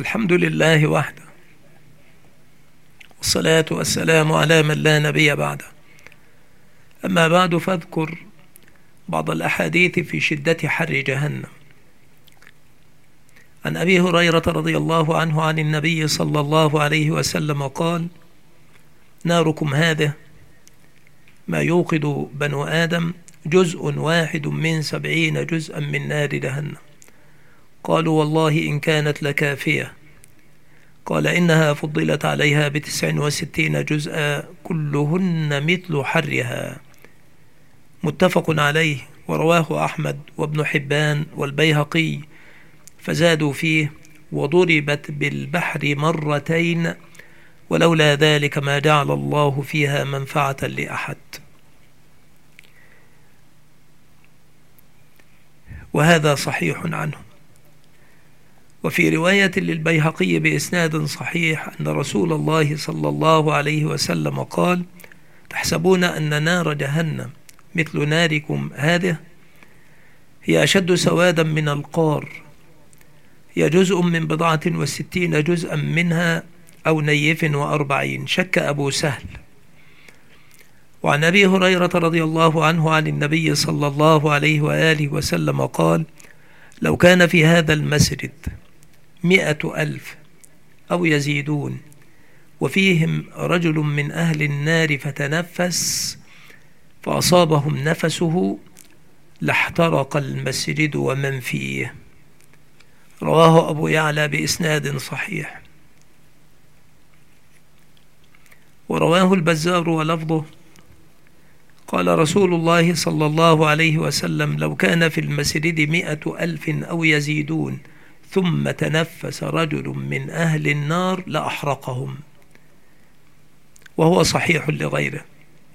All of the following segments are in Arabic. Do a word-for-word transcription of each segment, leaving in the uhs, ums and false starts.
الحمد لله وحده، والصلاة والسلام على من لا نبي بعده. أما بعد، فاذكر بعض الأحاديث في شدة حر جهنم. عن أبي هريرة رضي الله عنه عن النبي صلى الله عليه وسلم قال: ناركم هذه ما يوقد بنو آدم جزء واحد من سبعين جزءا من نار جهنم. قالوا: والله إن كانت لكافية. قال: إنها فضلت عليها بتسع وستين جزءا كلهن مثل حرها. متفق عليه، ورواه أحمد وابن حبان والبيهقي، فزادوا فيه: وضربت بالبحر مرتين ولولا ذلك ما جعل الله فيها منفعة لأحد. وهذا صحيح عنه. وفي رواية للبيهقي بإسناد صحيح أن رسول الله صلى الله عليه وسلم قال: تحسبون أن نار جهنم مثل ناركم هذه؟ هي أشد سوادا من القار، هي جزء من بضعة وستين جزءا منها أو نيف وأربعين. شك أبو سهل. وعن أبي هريرة رضي الله عنه عن النبي صلى الله عليه وآله وسلم قال: لو كان في هذا المسجد مئة ألف أو يزيدون وفيهم رجل من أهل النار فتنفس فأصابهم نفسه لاحترق المسجد ومن فيه. رواه أبو يعلى بإسناد صحيح. ورواه البزار ولفظه: قال رسول الله صلى الله عليه وسلم: لو كان في المسجد مئة ألف أو يزيدون ثم تنفس رجل من أهل النار لأحرقهم. وهو صحيح لغيره.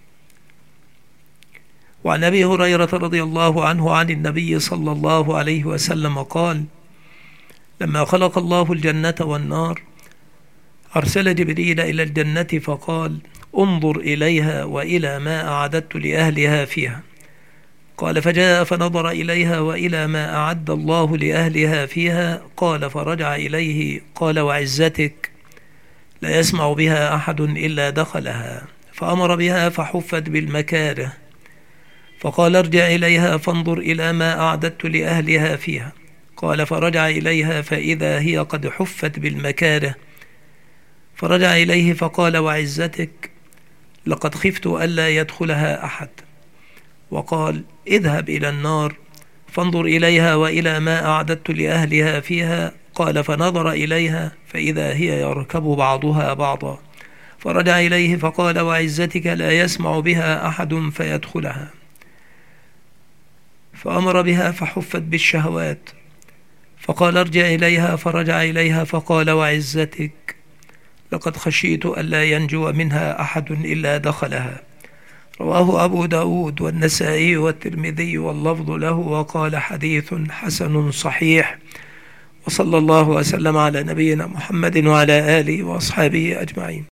وعن أبي هريرة رضي الله عنه عن النبي صلى الله عليه وسلم قال: لما خلق الله الجنة والنار أرسل جبريل إلى الجنة فقال: انظر إليها وإلى ما أعددت لأهلها فيها. قال: فجاء فنظر إليها وإلى ما أعد الله لأهلها فيها. قال: فرجع إليه قال: وعزتك لا يسمع بها أحد إلا دخلها. فأمر بها فحفت بالمكاره. فقال: ارجع إليها فانظر إلى ما أعددت لأهلها فيها. قال: فرجع إليها فإذا هي قد حفت بالمكاره. فرجع إليه فقال: وعزتك لقد خفت ألا يدخلها أحد. وقال: اذهب إلى النار فانظر إليها وإلى ما أعددت لأهلها فيها. قال: فنظر إليها فإذا هي يركب بعضها بعضا. فرجع إليه فقال: وعزتك لا يسمع بها أحد فيدخلها. فأمر بها فحفت بالشهوات. فقال: ارجع إليها. فرجع إليها فقال: وعزتك لقد خشيت ألا ينجو منها أحد إلا دخلها. رواه أبو داود والنسائي والترمذي واللفظ له، وقال: حديث حسن صحيح. وصلى الله وسلم على نبينا محمد وعلى آله وأصحابه أجمعين.